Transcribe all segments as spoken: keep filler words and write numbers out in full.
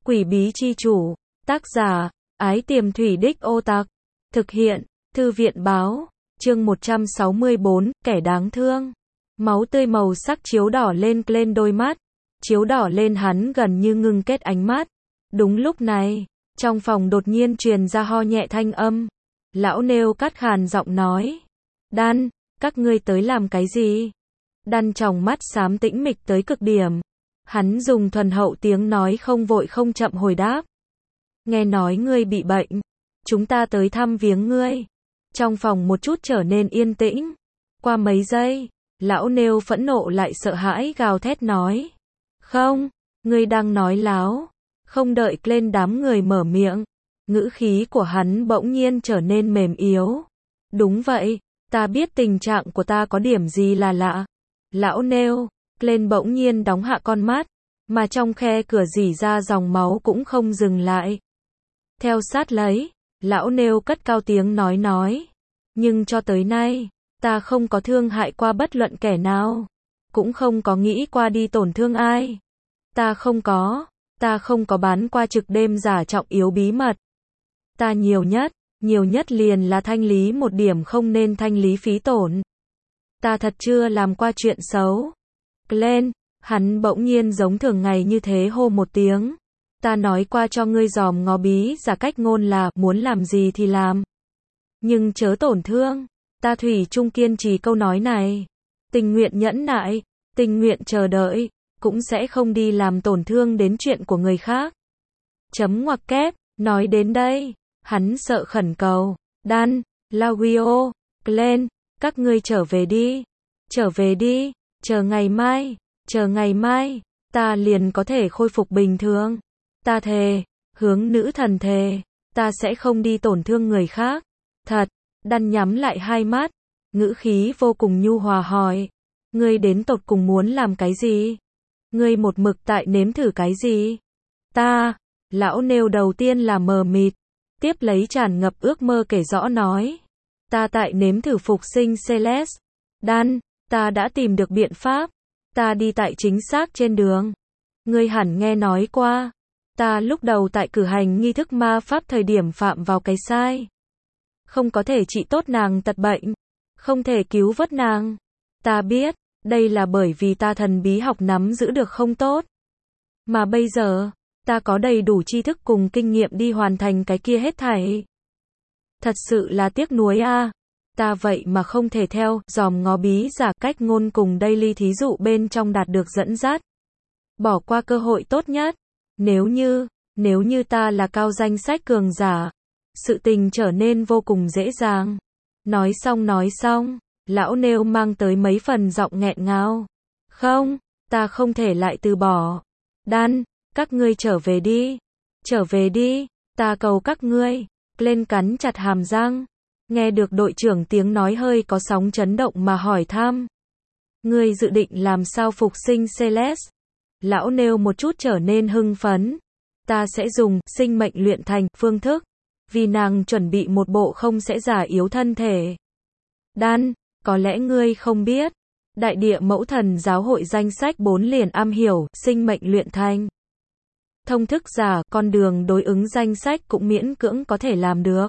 Quỷ bí chi chủ, tác giả, Ái Tiềm Thủy Đích Ô Tặc, thực hiện, Thư viện báo, chương một trăm sáu mươi bốn, kẻ đáng thương. Máu tươi màu sắc chiếu đỏ lên lên đôi mắt, chiếu đỏ lên hắn gần như ngưng kết ánh mắt. Đúng lúc này, trong phòng đột nhiên truyền ra ho nhẹ thanh âm. Lão nêu cắt khàn giọng nói, Đan, các ngươi tới làm cái gì? Đan tròng mắt xám tĩnh mịch tới cực điểm. Hắn dùng thuần hậu tiếng nói không vội không chậm hồi đáp. Nghe nói ngươi bị bệnh, chúng ta tới thăm viếng ngươi. Trong phòng một chút trở nên yên tĩnh. Qua mấy giây, lão nêu phẫn nộ lại sợ hãi gào thét nói. Không, ngươi đang nói láo. Không đợi lên đám người mở miệng, ngữ khí của hắn bỗng nhiên trở nên mềm yếu. Đúng vậy, ta biết tình trạng của ta có điểm gì là lạ. Lão nêu, lên bỗng nhiên đóng hạ con mắt, mà trong khe cửa rỉ ra dòng máu cũng không dừng lại. Theo sát lấy, lão nêu cất cao tiếng nói nói. Nhưng cho tới nay, ta không có thương hại qua bất luận kẻ nào. Cũng không có nghĩ qua đi tổn thương ai. Ta không có, ta không có bán qua trực đêm giả trọng yếu bí mật. Ta nhiều nhất, nhiều nhất liền là thanh lý một điểm không nên thanh lý phí tổn. Ta thật chưa làm qua chuyện xấu. Glenn, hắn bỗng nhiên giống thường ngày như thế hô một tiếng. Ta nói qua cho ngươi dòm ngó bí giả cách ngôn là muốn làm gì thì làm. Nhưng chớ tổn thương. Ta thủy chung kiên trì câu nói này. Tình nguyện nhẫn nại, tình nguyện chờ đợi, cũng sẽ không đi làm tổn thương đến chuyện của người khác. Chấm ngoặc kép, nói đến đây, hắn sợ khẩn cầu. Dan, Laurio, Glenn, các ngươi trở về đi. Trở về đi, chờ ngày mai, chờ ngày mai, ta liền có thể khôi phục bình thường. Ta thề, hướng nữ thần thề, ta sẽ không đi tổn thương người khác. Thật, Dan nhắm lại hai mắt, ngữ khí vô cùng nhu hòa hỏi. Ngươi đến tột cùng muốn làm cái gì? Ngươi một mực tại nếm thử cái gì? Ta, lão nêu đầu tiên là mờ mịt, tiếp lấy tràn ngập ước mơ kể rõ nói. Ta tại nếm thử phục sinh Celeste. Dan, ta đã tìm được biện pháp. Ta đi tại chính xác trên đường. Ngươi hẳn nghe nói qua. Ta lúc đầu tại cử hành nghi thức ma pháp thời điểm phạm vào cái sai. Không có thể trị tốt nàng tật bệnh. Không thể cứu vớt nàng. Ta biết, đây là bởi vì ta thần bí học nắm giữ được không tốt. Mà bây giờ, ta có đầy đủ tri thức cùng kinh nghiệm đi hoàn thành cái kia hết thảy. Thật sự là tiếc nuối a. À. Ta vậy mà không thể theo dòm ngó bí giả cách ngôn cùng daily thí dụ bên trong đạt được dẫn dắt. Bỏ qua cơ hội tốt nhất. Nếu như, nếu như ta là cao danh sách cường giả, sự tình trở nên vô cùng dễ dàng. Nói xong nói xong, lão nêu mang tới mấy phần giọng nghẹn ngào. Không, ta không thể lại từ bỏ. Dan, các ngươi trở về đi. Trở về đi, ta cầu các ngươi. Lên cắn chặt hàm răng. Nghe được đội trưởng tiếng nói hơi có sóng chấn động mà hỏi thăm. Ngươi dự định làm sao phục sinh Celeste? Lão nêu một chút trở nên hưng phấn. Ta sẽ dùng sinh mệnh luyện thành phương thức. Vì nàng chuẩn bị một bộ không sẽ giả yếu thân thể. Dan, có lẽ ngươi không biết. Đại địa mẫu thần giáo hội danh sách bốn liền am hiểu sinh mệnh luyện thành. Thông thức giả, con đường đối ứng danh sách cũng miễn cưỡng có thể làm được.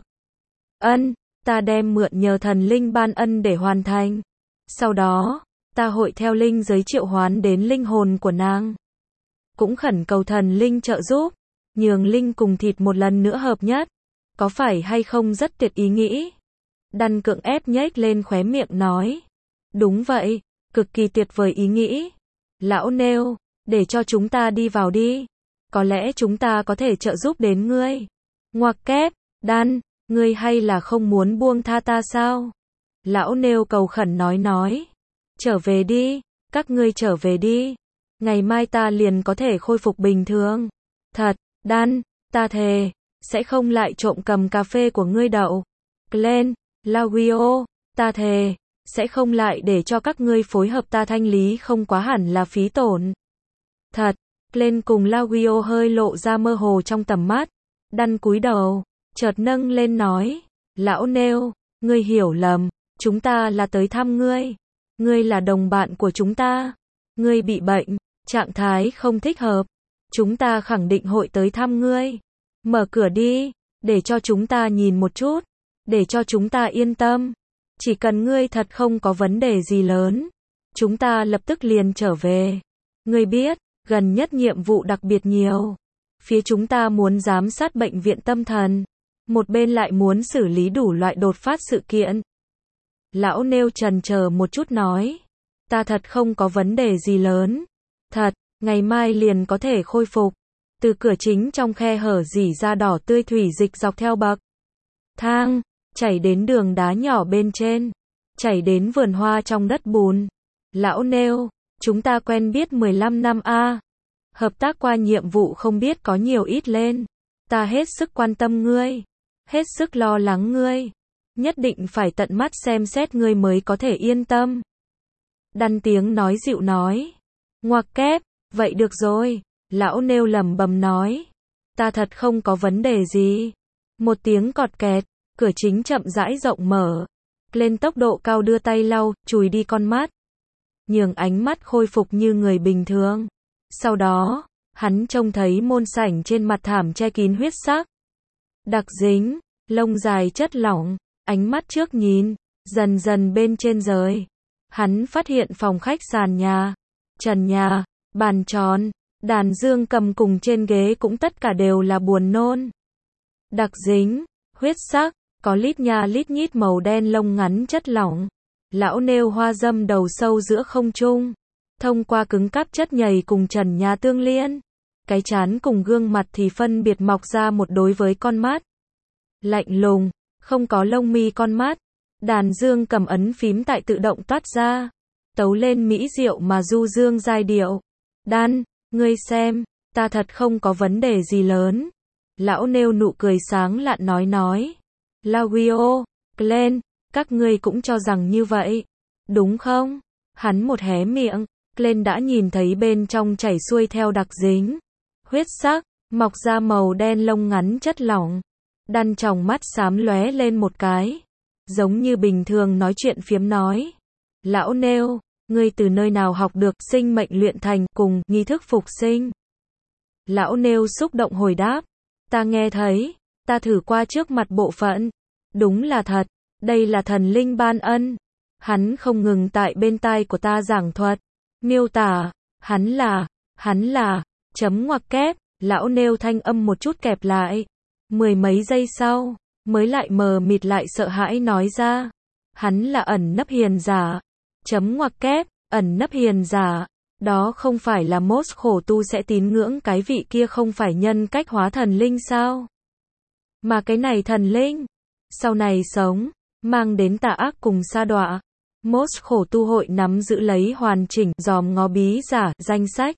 Ân, ta đem mượn nhờ thần linh ban ân để hoàn thành. Sau đó, ta hội theo linh giới triệu hoán đến linh hồn của nàng. Cũng khẩn cầu thần linh trợ giúp, nhường linh cùng thịt một lần nữa hợp nhất. Có phải hay không rất tuyệt ý nghĩ? Dan cưỡng ép nhếch lên khóe miệng nói. Đúng vậy, cực kỳ tuyệt vời ý nghĩ. Lão nêu, để cho chúng ta đi vào đi. Có lẽ chúng ta có thể trợ giúp đến ngươi. Ngoặc kép, Dan, ngươi hay là không muốn buông tha ta sao? Lão nêu cầu khẩn nói nói. Trở về đi, các ngươi trở về đi. Ngày mai ta liền có thể khôi phục bình thường. Thật, Dan, ta thề, sẽ không lại trộm cầm cà phê của ngươi đậu. Glenn, Laurio, ta thề, sẽ không lại để cho các ngươi phối hợp ta thanh lý không quá hẳn là phí tổn. Thật, Glenn cùng Laurio hơi lộ ra mơ hồ trong tầm mắt. Dan cúi đầu, chợt nâng lên nói. Lão nêu, ngươi hiểu lầm, chúng ta là tới thăm ngươi. Ngươi là đồng bạn của chúng ta. Ngươi bị bệnh, trạng thái không thích hợp. chúng ta khẳng định hội tới thăm ngươi. Mở cửa đi, để cho chúng ta nhìn một chút, để cho chúng ta yên tâm. Chỉ cần ngươi thật không có vấn đề gì lớn, chúng ta lập tức liền trở về. Ngươi biết, gần nhất nhiệm vụ đặc biệt nhiều. Phía chúng ta muốn giám sát bệnh viện tâm thần, một bên lại muốn xử lý đủ loại đột phát sự kiện. Lão nêu trần chờ một chút nói, ta thật không có vấn đề gì lớn. Thật, ngày mai liền có thể khôi phục. Từ cửa chính trong khe hở rỉ ra đỏ tươi thủy dịch dọc theo bậc thang, chảy đến đường đá nhỏ bên trên, chảy đến vườn hoa trong đất bùn. Lão nêu, chúng ta quen biết mười lăm năm a. Hợp tác qua nhiệm vụ không biết có nhiều ít lên. Ta hết sức quan tâm ngươi, hết sức lo lắng ngươi. Nhất định phải tận mắt xem xét ngươi mới có thể yên tâm. Đan tiếng nói dịu nói. Ngoặc kép, vậy được rồi. Lão nêu lẩm bẩm nói. Ta thật không có vấn đề gì. Một tiếng cọt kẹt, cửa chính chậm rãi rộng mở. Lên tốc độ cao đưa tay lau, chùi đi con mắt. Nhường ánh mắt khôi phục như người bình thường. Sau đó, hắn trông thấy môn sảnh trên mặt thảm che kín huyết sắc. Đặc dính, lông dài chất lỏng, ánh mắt trước nhìn, dần dần bên trên rời. Hắn phát hiện phòng khách sàn nhà, trần nhà, bàn tròn, đàn dương cầm cùng trên ghế cũng tất cả đều là buồn nôn. Đặc dính, huyết sắc, có lít nha lít nhít màu đen lông ngắn chất lỏng. Lão nêu hoa dâm đầu sâu giữa không trung. Thông qua cứng cáp chất nhầy cùng trần nhà tương liên. Cái trán cùng gương mặt thì phân biệt mọc ra một đối với con mắt. Lạnh lùng, không có lông mi con mắt. Đàn dương cầm ấn phím tại tự động toát ra. Tấu lên mỹ diệu mà du dương giai điệu. Đan, ngươi xem, ta thật không có vấn đề gì lớn. Lão nêu nụ cười sáng lạn nói nói. Lawio, Glenn, các ngươi cũng cho rằng như vậy, đúng không? Hắn một hé miệng, Glenn đã nhìn thấy bên trong chảy xuôi theo đặc dính. Huyết sắc, mọc ra màu đen lông ngắn chất lỏng. Đan tròng mắt xám lóe lên một cái. Giống như bình thường nói chuyện phiếm nói. Lão nêu, ngươi từ nơi nào học được sinh mệnh luyện thành cùng nghi thức phục sinh? Lão nêu xúc động hồi đáp. Ta nghe thấy, ta thử qua trước mặt bộ phận. Đúng là thật, đây là thần linh ban ân. Hắn không ngừng tại bên tai của ta giảng thuật, miêu tả, hắn là, hắn là, chấm ngoặc kép, lão nêu thanh âm một chút kẹp lại. Mười mấy giây sau, mới lại mờ mịt lại sợ hãi nói ra. Hắn là ẩn nấp hiền giả. Chấm ngoặc kép, ẩn nấp hiền giả. Đó không phải là mốt khổ tu sẽ tín ngưỡng cái vị kia không phải nhân cách hóa thần linh sao? Mà cái này thần linh, sau này sống, mang đến tà ác cùng sa đọa. Mốt khổ tu hội nắm giữ lấy hoàn chỉnh dòm ngó bí giả danh sách.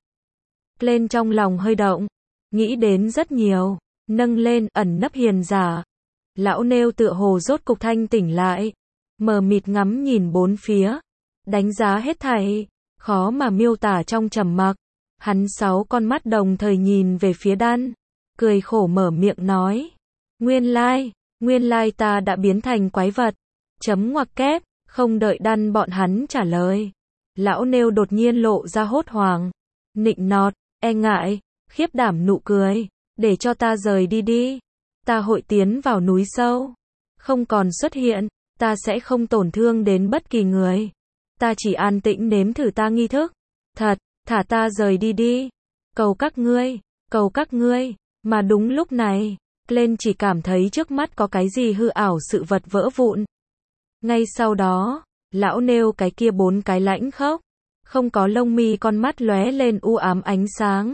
Lên trong lòng hơi động, nghĩ đến rất nhiều, nâng lên ẩn nấp hiền giả. Lão nêu tựa hồ rốt cục thanh tỉnh lại, mờ mịt ngắm nhìn bốn phía, đánh giá hết thảy, khó mà miêu tả trong trầm mặc. Hắn sáu con mắt đồng thời nhìn về phía Đan, cười khổ mở miệng nói, nguyên lai, nguyên lai ta đã biến thành quái vật. Chấm ngoặc kép, không đợi Đan bọn hắn trả lời. Lão nêu đột nhiên lộ ra hốt hoảng, nịnh nọt, e ngại, khiếp đảm nụ cười, để cho ta rời đi đi. Ta hội tiến vào núi sâu, không còn xuất hiện, ta sẽ không tổn thương đến bất kỳ người. Ta chỉ an tĩnh nếm thử ta nghi thức. Thật, thả ta rời đi đi. Cầu các ngươi, cầu các ngươi. Mà đúng lúc này, Glenn chỉ cảm thấy trước mắt có cái gì hư ảo sự vật vỡ vụn. Ngay sau đó, lão nêu cái kia bốn cái lãnh khốc, không có lông mi con mắt lóe lên u ám ánh sáng.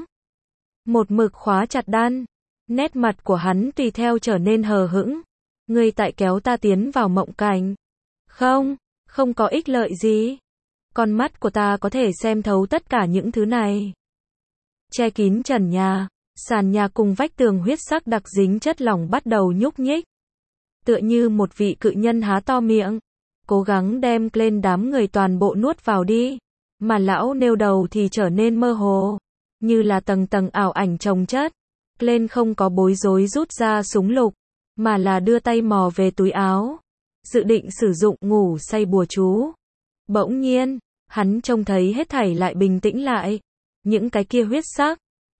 Một mực khóa chặt Đan, nét mặt của hắn tùy theo trở nên hờ hững. Ngươi tại kéo ta tiến vào mộng cảnh. Không, không có ích lợi gì. Con mắt của ta có thể xem thấu tất cả những thứ này. Che kín trần nhà, sàn nhà cùng vách tường huyết sắc đặc dính chất lỏng bắt đầu nhúc nhích. Tựa như một vị cự nhân há to miệng, cố gắng đem lên đám người toàn bộ nuốt vào đi. Mà lão nêu đầu thì trở nên mơ hồ, như là tầng tầng ảo ảnh chồng chất. Lên không có bối rối rút ra súng lục, mà là đưa tay mò về túi áo, dự định sử dụng ngủ say bùa chú. Bỗng nhiên, hắn trông thấy hết thảy lại bình tĩnh lại. Những cái kia huyết sắc,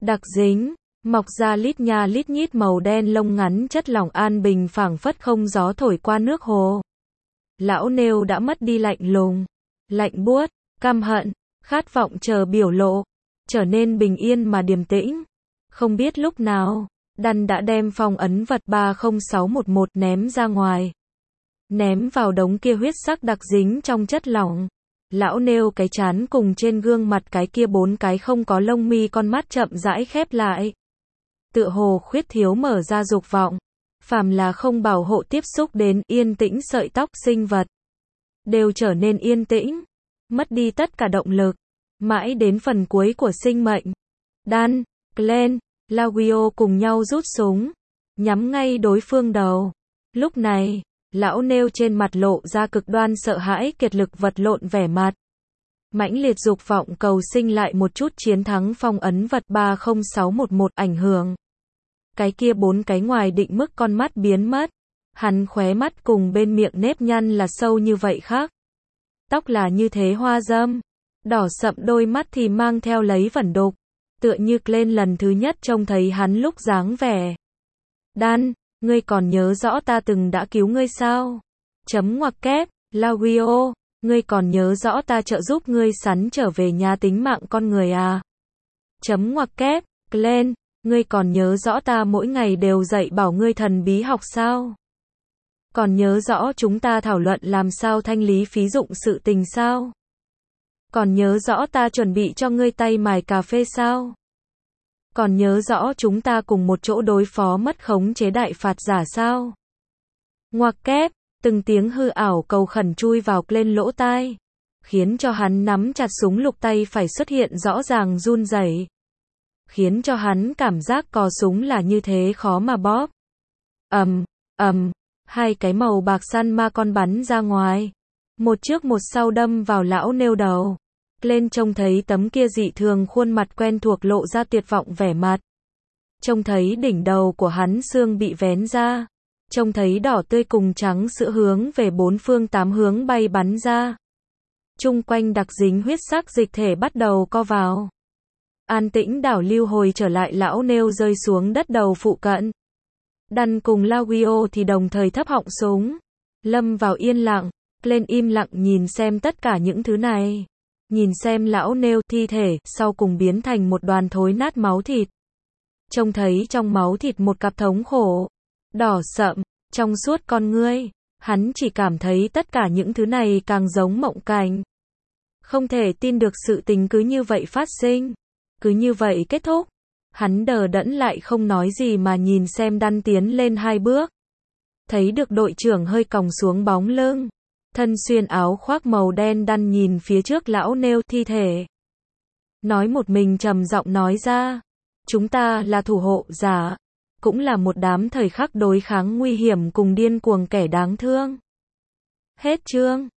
đặc dính, mọc ra lít nha lít nhít màu đen lông ngắn chất lỏng an bình phảng phất không gió thổi qua nước hồ. Lão nêu đã mất đi lạnh lùng, lạnh buốt, căm hận, khát vọng chờ biểu lộ, trở nên bình yên mà điềm tĩnh. Không biết lúc nào, Đan đã đem phong ấn vật ba không sáu một một ném ra ngoài. Ném vào đống kia huyết sắc đặc dính trong chất lỏng. Lão nêu cái trán cùng trên gương mặt cái kia bốn cái không có lông mi con mắt chậm rãi khép lại. Tựa hồ khuyết thiếu mở ra dục vọng. Phàm là không bảo hộ tiếp xúc đến yên tĩnh sợi tóc sinh vật. Đều trở nên yên tĩnh. Mất đi tất cả động lực. Mãi đến phần cuối của sinh mệnh. Dan, Glenn, Lawio cùng nhau rút súng. Nhắm ngay đối phương đầu. Lúc này, lão nêu trên mặt lộ ra cực đoan sợ hãi kiệt lực vật lộn vẻ mặt. Mãnh liệt dục vọng cầu sinh lại một chút chiến thắng phong ấn vật ba không sáu một một ảnh hưởng. Cái kia bốn cái ngoài định mức con mắt biến mất. Hắn khóe mắt cùng bên miệng nếp nhăn là sâu như vậy khác. Tóc là như thế hoa dâm. Đỏ sậm đôi mắt thì mang theo lấy vẩn đục. Tựa như lên lần thứ nhất trông thấy hắn lúc dáng vẻ. Dan, ngươi còn nhớ rõ ta từng đã cứu ngươi sao? Chấm ngoặc kép, Lawio, ngươi còn nhớ rõ ta trợ giúp ngươi sắn trở về nhà tính mạng con người à? Chấm ngoặc kép, Glenn, ngươi còn nhớ rõ ta mỗi ngày đều dạy bảo ngươi thần bí học sao? Còn nhớ rõ chúng ta thảo luận làm sao thanh lý phí dụng sự tình sao? Còn nhớ rõ ta chuẩn bị cho ngươi tay mài cà phê sao? Còn nhớ rõ chúng ta cùng một chỗ đối phó mất khống chế đại phạt giả sao? Ngoặc kép, từng tiếng hư ảo cầu khẩn chui vào lên lỗ tai, khiến cho hắn nắm chặt súng lục tay phải xuất hiện rõ ràng run rẩy, khiến cho hắn cảm giác cò súng là như thế khó mà bóp. Ầm, ầm, hai cái màu bạc săn ma con bắn ra ngoài, một trước một sau đâm vào lão nêu đầu. Lên trông thấy tấm kia dị thường khuôn mặt quen thuộc lộ ra tuyệt vọng vẻ mặt. Trông thấy đỉnh đầu của hắn xương bị vén ra. Trông thấy đỏ tươi cùng trắng sữa hướng về bốn phương tám hướng bay bắn ra. Chung quanh đặc dính huyết sắc dịch thể bắt đầu co vào. An tĩnh đảo lưu hồi trở lại lão nêu rơi xuống đất đầu phụ cận. Dan cùng Lawio thì đồng thời thấp họng súng. Lâm vào yên lặng. Lên im lặng nhìn xem tất cả những thứ này. Nhìn xem lão nêu thi thể sau cùng biến thành một đoàn thối nát máu thịt. Trông thấy trong máu thịt một cặp thống khổ, đỏ sậm, trong suốt con ngươi. Hắn chỉ cảm thấy tất cả những thứ này càng giống mộng cảnh. Không thể tin được sự tình cứ như vậy phát sinh. Cứ như vậy kết thúc. Hắn đờ đẫn lại không nói gì mà nhìn xem Dan tiến lên hai bước. Thấy được đội trưởng hơi còng xuống bóng lưng. Thân xuyên áo khoác màu đen Dan nhìn phía trước lão nêu thi thể. Nói một mình trầm giọng nói ra. Chúng ta là thủ hộ giả. Cũng là một đám thời khắc đối kháng nguy hiểm cùng điên cuồng kẻ đáng thương. Hết chương.